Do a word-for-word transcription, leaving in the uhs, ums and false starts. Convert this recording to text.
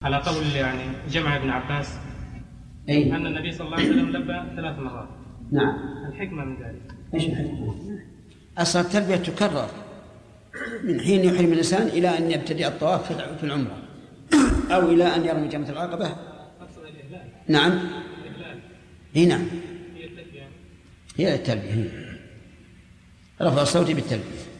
على قول يعني جمع ابن عباس أي؟ أن النبي صلى الله عليه وسلم لبى ثلاث مرات. نعم. الحكمة من ذلك إيش الحكمة؟ أصل التلبية تكرر من حين يحرم الإنسان إلى أن يبتدئ الطواف في العمرة أو إلى أن يرمي جمرة العقبة. نعم. هي نعم. هي التلبية، هي رفع الصوت بالتلبية.